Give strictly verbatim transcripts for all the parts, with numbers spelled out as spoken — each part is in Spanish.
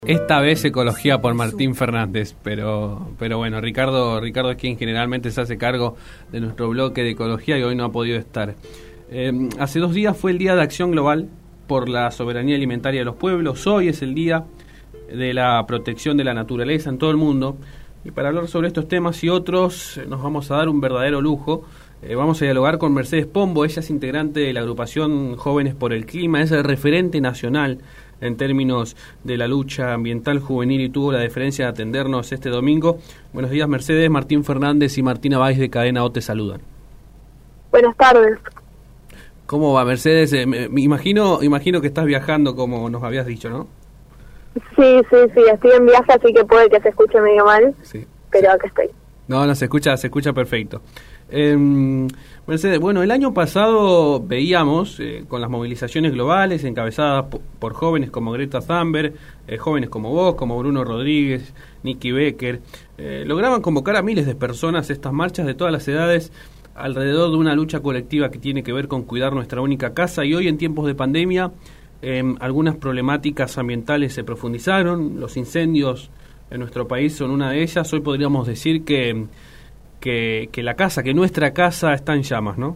Esta vez ecología por Martín Fernández, pero pero bueno, Ricardo Ricardo es quien generalmente se hace cargo de nuestro bloque de ecología y hoy no ha podido estar. Eh, hace dos días fue el Día de Acción Global por la Soberanía Alimentaria de los Pueblos. Hoy es el Día de la Protección de la Naturaleza en todo el mundo. Y para hablar sobre estos temas y otros nos vamos a dar un verdadero lujo. Eh, vamos a dialogar con Mercedes Pombo. Ella es integrante de la agrupación Jóvenes por el Clima, es el referente nacional en términos de la lucha ambiental juvenil y tuvo la deferencia de atendernos este domingo. Buenos días, Mercedes. Martín Fernández y Martina Báez de Cadena O te saludan. Buenas tardes. ¿Cómo va, Mercedes? Eh, me, me imagino, imagino que estás viajando como nos habías dicho, ¿no? Sí, sí, sí, estoy en viaje, así que puede que se escuche medio mal, sí, pero sí. Acá estoy. No, no, se escucha, se escucha perfecto. Eh, Mercedes, bueno, el año pasado veíamos eh, con las movilizaciones globales encabezadas por, por jóvenes como Greta Thunberg, eh, jóvenes como vos, como Bruno Rodríguez, Nikki Becker, eh, lograban convocar a miles de personas estas marchas de todas las edades alrededor de una lucha colectiva que tiene que ver con cuidar nuestra única casa. Y hoy, en tiempos de pandemia, eh, algunas problemáticas ambientales se profundizaron. Los incendios en nuestro país son una de ellas. Hoy podríamos decir que Que, que la casa, que nuestra casa está en llamas, ¿no?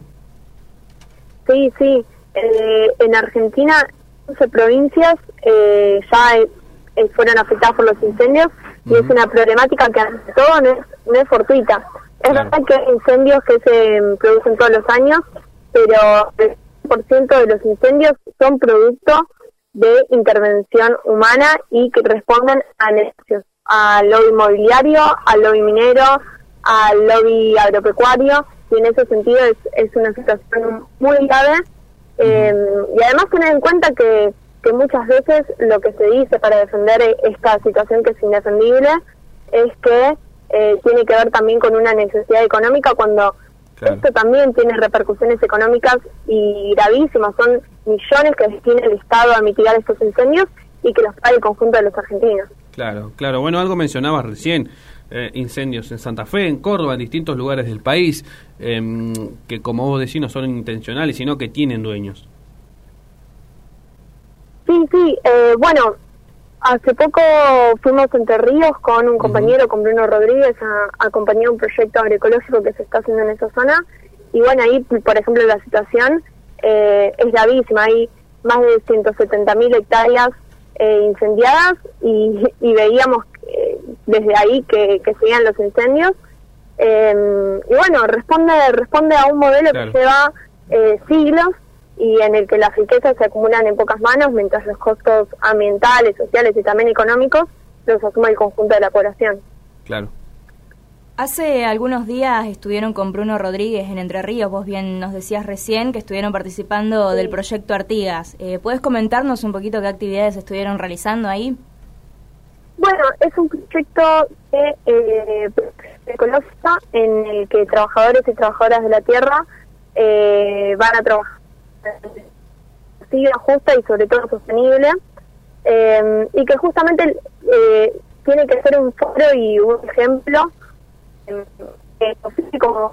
Sí, sí. Eh, en Argentina, once provincias eh, ya eh, fueron afectadas por los incendios y uh-huh. es una problemática que ante todo no es, no es fortuita. Es claro. verdad que hay incendios que se producen todos los años, pero el cien por ciento de los incendios son producto de intervención humana y que responden a negocios, al lobby inmobiliario, al lobby minero, al lobby agropecuario, y en ese sentido es, es una situación muy grave. Eh, y además tener en cuenta que, que muchas veces lo que se dice para defender esta situación que es indefendible es que eh, tiene que ver también con una necesidad económica, cuando claro. esto también tiene repercusiones económicas y gravísimas. Son millones que destina el Estado a mitigar estos incendios y que los paga el conjunto de los argentinos. Claro, claro. Bueno, algo mencionabas recién. Eh, incendios en Santa Fe, en Córdoba, en distintos lugares del país, eh, que como vos decís no son intencionales, sino que tienen dueños. Sí, sí, eh, bueno, hace poco fuimos a Entre Ríos con un compañero, uh-huh. con Bruno Rodríguez, a, a acompañar un proyecto agroecológico que se está haciendo en esa zona, y bueno, ahí, por ejemplo, la situación eh, es gravísima. Hay más de ciento setenta mil hectáreas eh, incendiadas, y, y veíamos eh, desde ahí que, que seguían los incendios, eh, y bueno, responde responde a un modelo claro. que lleva eh, siglos y en el que las riquezas se acumulan en pocas manos, mientras los costos ambientales, sociales y también económicos los asume el conjunto de la población. Claro. Hace algunos días estuvieron con Bruno Rodríguez en Entre Ríos, vos bien nos decías recién que estuvieron participando sí. del proyecto Artigas. Eh, ¿Puedes comentarnos un poquito qué actividades estuvieron realizando ahí? Bueno, es un proyecto de, eh, ecológico en el que trabajadores y trabajadoras de la tierra eh, van a trabajar de justa y sobre todo sostenible, eh, y que justamente eh, tiene que ser un foro y un ejemplo eh, posible como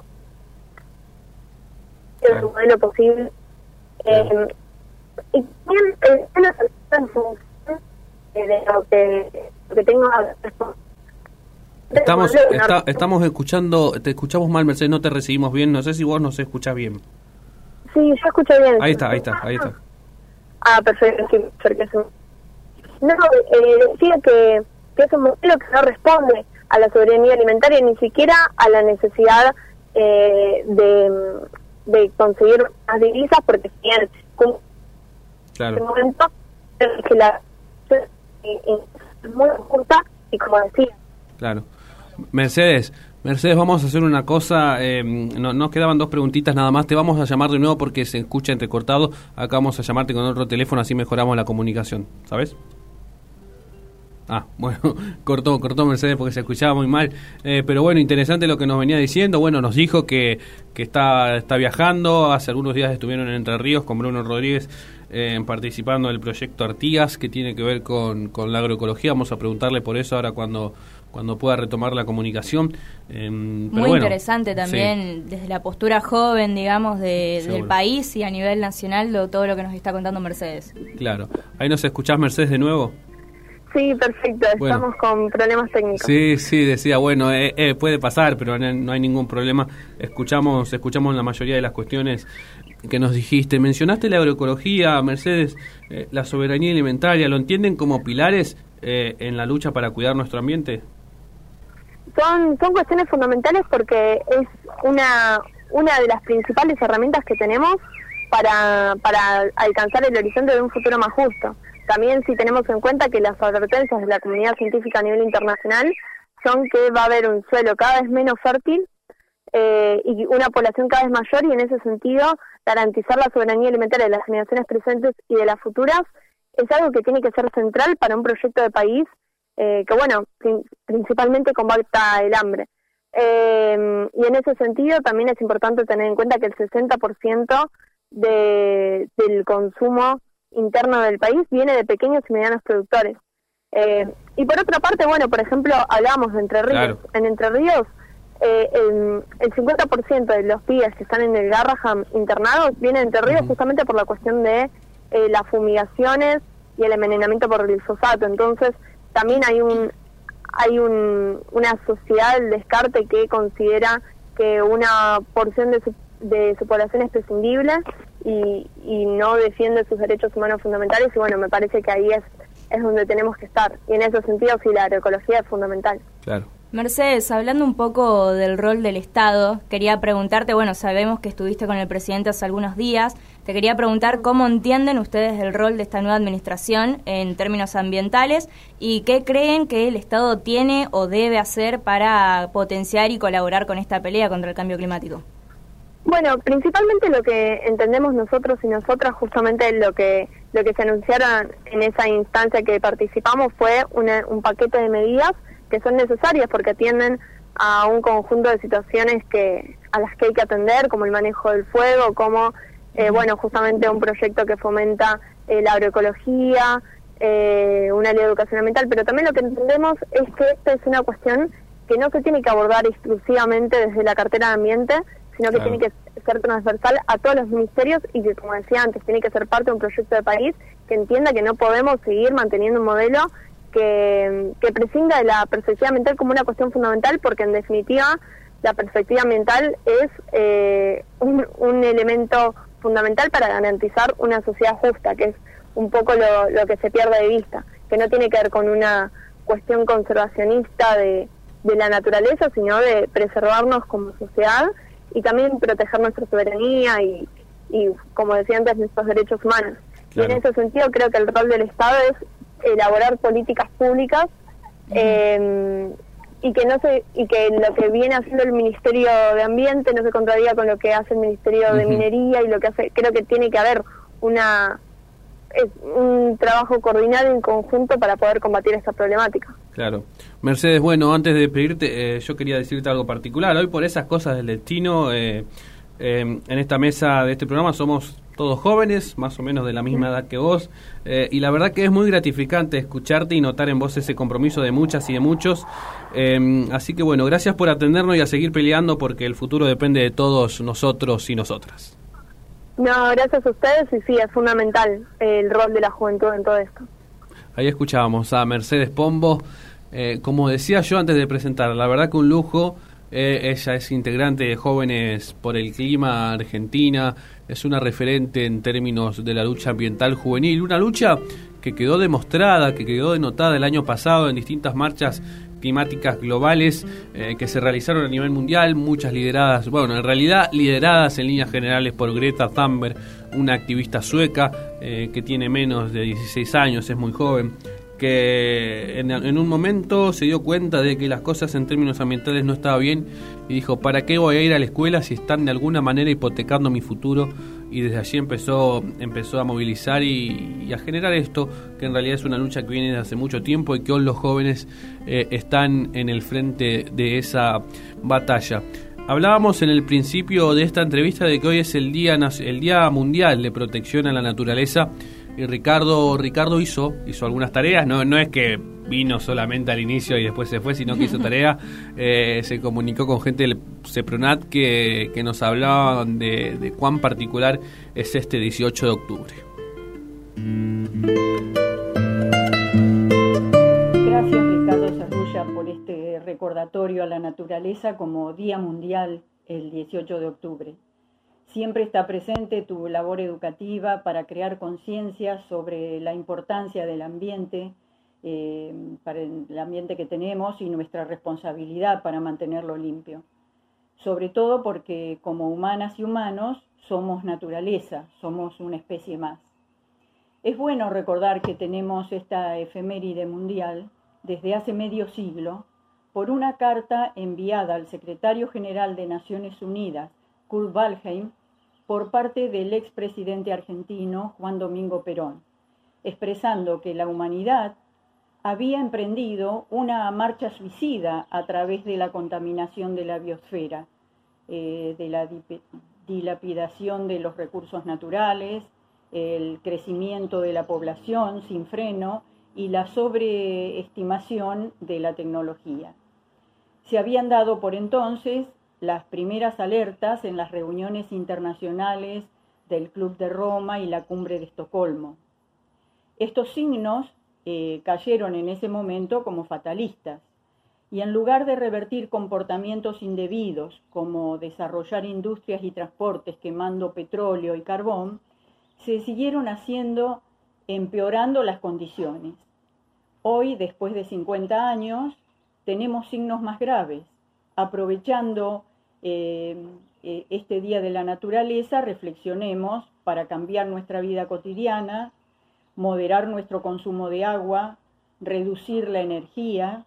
el claro. modelo posible, eh, claro. y también eh, en función de lo que que tengo estamos está, estamos escuchando, te escuchamos mal, Mercedes, no te recibimos bien, no sé si vos nos escuchás bien. Sí, yo escucho bien. Ahí está, ahí está, ahí está. Ah, perfecto, sí, porque es un... No, eh, decía que, que es un modelo que no responde a la soberanía alimentaria, ni siquiera a la necesidad eh, de, de conseguir más divisas, porque si bien claro. en este momento es que la muy justa y como decía. Claro. Mercedes, Mercedes, vamos a hacer una cosa, eh, no, nos quedaban dos preguntitas nada más, te vamos a llamar de nuevo porque se escucha entrecortado, acá vamos a llamarte con otro teléfono, así mejoramos la comunicación, ¿sabes? Ah, bueno, cortó, cortó Mercedes porque se escuchaba muy mal, eh, pero bueno, interesante lo que nos venía diciendo. Bueno, nos dijo que, que está, está viajando, hace algunos días estuvieron en Entre Ríos con Bruno Rodríguez eh, participando del proyecto Artigas, que tiene que ver con, con la agroecología. Vamos a preguntarle por eso ahora cuando, cuando pueda retomar la comunicación. Eh, muy pero bueno, interesante también, sí. desde la postura joven, digamos, de, del país y a nivel nacional, de todo lo que nos está contando Mercedes. Claro. ¿Ahí nos escuchás, Mercedes, de nuevo? Sí, perfecto, bueno. Estamos con problemas técnicos. Sí, sí, decía, bueno, eh, eh, puede pasar, pero no, no hay ningún problema. Escuchamos escuchamos la mayoría de las cuestiones que nos dijiste. Mencionaste la agroecología, Mercedes, eh, la soberanía alimentaria, ¿lo entienden como pilares eh, en la lucha para cuidar nuestro ambiente? Son, son cuestiones fundamentales porque es una, una de las principales herramientas que tenemos para, para alcanzar el horizonte de un futuro más justo. También si tenemos en cuenta que las advertencias de la comunidad científica a nivel internacional son que va a haber un suelo cada vez menos fértil eh, y una población cada vez mayor, y en ese sentido garantizar la soberanía alimentaria de las generaciones presentes y de las futuras es algo que tiene que ser central para un proyecto de país eh, que, bueno, prin- principalmente combata el hambre. Eh, y en ese sentido también es importante tener en cuenta que el sesenta por ciento de, del consumo interno del país viene de pequeños y medianos productores. Eh, y por otra parte, bueno, por ejemplo, hablábamos de Entre Ríos. Claro. En Entre Ríos, eh, el, el cincuenta por ciento de los pibes que están en el Garraham internados vienen de Entre Ríos uh-huh. justamente por la cuestión de eh, las fumigaciones y el envenenamiento por glifosato. Entonces, también hay un hay un, una sociedad del descarte que considera que una porción de su, de su población es prescindible y, y no defiende sus derechos humanos fundamentales, y bueno, me parece que ahí es, es donde tenemos que estar, y en ese sentido sí, la agroecología es fundamental. Claro. Mercedes, hablando un poco del rol del Estado, quería preguntarte, bueno, sabemos que estuviste con el presidente hace algunos días, te quería preguntar cómo entienden ustedes el rol de esta nueva administración en términos ambientales y qué creen que el Estado tiene o debe hacer para potenciar y colaborar con esta pelea contra el cambio climático. Bueno, principalmente lo que entendemos nosotros y nosotras, justamente lo que lo que se anunciaron en esa instancia que participamos fue una, un paquete de medidas que son necesarias porque atienden a un conjunto de situaciones que a las que hay que atender, como el manejo del fuego, como eh, bueno, justamente un proyecto que fomenta eh, la agroecología, eh, una ley de educación ambiental, pero también lo que entendemos es que esta es una cuestión que no se tiene que abordar exclusivamente desde la cartera de ambiente, sino que claro. tiene que ser transversal a todos los ministerios y que, como decía antes, tiene que ser parte de un proyecto de país que entienda que no podemos seguir manteniendo un modelo que, que prescinda de la perspectiva ambiental como una cuestión fundamental, porque en definitiva la perspectiva ambiental es eh, un, un elemento fundamental para garantizar una sociedad justa, que es un poco lo, lo que se pierde de vista, que no tiene que ver con una cuestión conservacionista de, de la naturaleza, sino de preservarnos como sociedad y también proteger nuestra soberanía y, y, como decía antes, nuestros derechos humanos. Claro. Y en ese sentido creo que el rol del Estado es elaborar políticas públicas uh-huh. eh, y que no se y que lo que viene haciendo el Ministerio de Ambiente no se contradiga con lo que hace el Ministerio uh-huh. de Minería y lo que hace. Creo que tiene que haber una es un trabajo coordinado en conjunto para poder combatir esta problemática. Claro. Mercedes, bueno, antes de pedirte, eh, yo quería decirte algo particular. Hoy, por esas cosas del destino, eh, eh, en esta mesa de este programa somos todos jóvenes, más o menos de la misma edad que vos, eh, y la verdad que es muy gratificante escucharte y notar en vos ese compromiso de muchas y de muchos. Eh, así que bueno, gracias por atendernos y a seguir peleando, porque el futuro depende de todos nosotros y nosotras. No, gracias a ustedes, y sí, es fundamental el rol de la juventud en todo esto. Ahí escuchábamos a Mercedes Pombo, eh, como decía yo antes de presentar, la verdad que un lujo. Eh, ella es integrante de Jóvenes por el Clima Argentina, es una referente en términos de la lucha ambiental juvenil, una lucha que quedó demostrada, que quedó denotada el año pasado en distintas marchas climáticas globales eh, que se realizaron a nivel mundial, muchas lideradas, bueno, en realidad lideradas en líneas generales por Greta Thunberg, una activista sueca eh, que tiene menos de dieciséis años, es muy joven, que en, en un momento se dio cuenta de que las cosas en términos ambientales no estaban bien y dijo, ¿para qué voy a ir a la escuela si están de alguna manera hipotecando mi futuro? Y desde allí empezó empezó a movilizar y, y a generar esto, que en realidad es una lucha que viene desde hace mucho tiempo y que hoy los jóvenes eh, están en el frente de esa batalla. Hablábamos en el principio de esta entrevista de que hoy es el día el día mundial de protección a la naturaleza. Y Ricardo Ricardo hizo hizo algunas tareas, no no es que vino solamente al inicio y después se fue, sino que hizo tarea, eh, se comunicó con gente del CEPRONAT que, que nos hablaban de, de cuán particular es este dieciocho de octubre. Gracias, Ricardo Cerrulla, por este recordatorio a la naturaleza como Día Mundial el dieciocho de octubre. Siempre está presente tu labor educativa para crear conciencia sobre la importancia del ambiente, eh, para el ambiente que tenemos y nuestra responsabilidad para mantenerlo limpio. Sobre todo porque como humanas y humanos somos naturaleza, somos una especie más. Es bueno recordar que tenemos esta efeméride mundial desde hace medio siglo por una carta enviada al secretario general de Naciones Unidas, Kurt Waldheim, por parte del expresidente argentino Juan Domingo Perón, expresando que la humanidad había emprendido una marcha suicida a través de la contaminación de la biosfera, eh, de la dilapidación de los recursos naturales, el crecimiento de la población sin freno y la sobreestimación de la tecnología. Se habían dado por entonces las primeras alertas en las reuniones internacionales del Club de Roma y la Cumbre de Estocolmo. Estos signos eh, cayeron en ese momento como fatalistas, y en lugar de revertir comportamientos indebidos como desarrollar industrias y transportes quemando petróleo y carbón, se siguieron haciendo empeorando las condiciones. Hoy, después de cincuenta años, tenemos signos más graves. Aprovechando eh, este Día de la Naturaleza, reflexionemos para cambiar nuestra vida cotidiana, moderar nuestro consumo de agua, reducir la energía,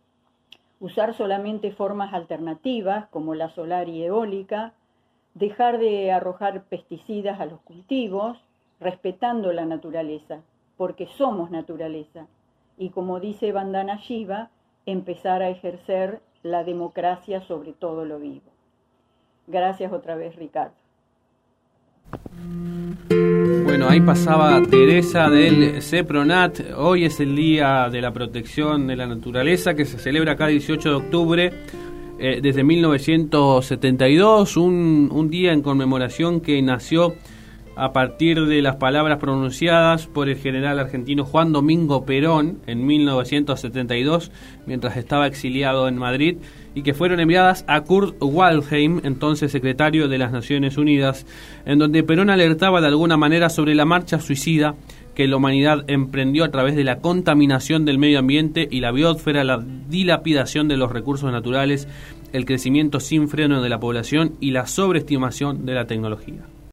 usar solamente formas alternativas como la solar y eólica, dejar de arrojar pesticidas a los cultivos, respetando la naturaleza, porque somos naturaleza. Y como dice Vandana Shiva, empezar a ejercer la democracia sobre todo lo vivo. Gracias otra vez, Ricardo. Bueno, ahí pasaba Teresa del CEPRONAT. Hoy es el Día de la Protección de la Naturaleza, que se celebra cada dieciocho de octubre. Eh, desde mil novecientos setenta y dos, un, un día en conmemoración que nació a partir de las palabras pronunciadas por el general argentino Juan Domingo Perón en mil novecientos setenta y dos, mientras estaba exiliado en Madrid, y que fueron enviadas a Kurt Waldheim, entonces secretario de las Naciones Unidas, en donde Perón alertaba de alguna manera sobre la marcha suicida que la humanidad emprendió a través de la contaminación del medio ambiente y la biosfera, la dilapidación de los recursos naturales, el crecimiento sin freno de la población y la sobreestimación de la tecnología.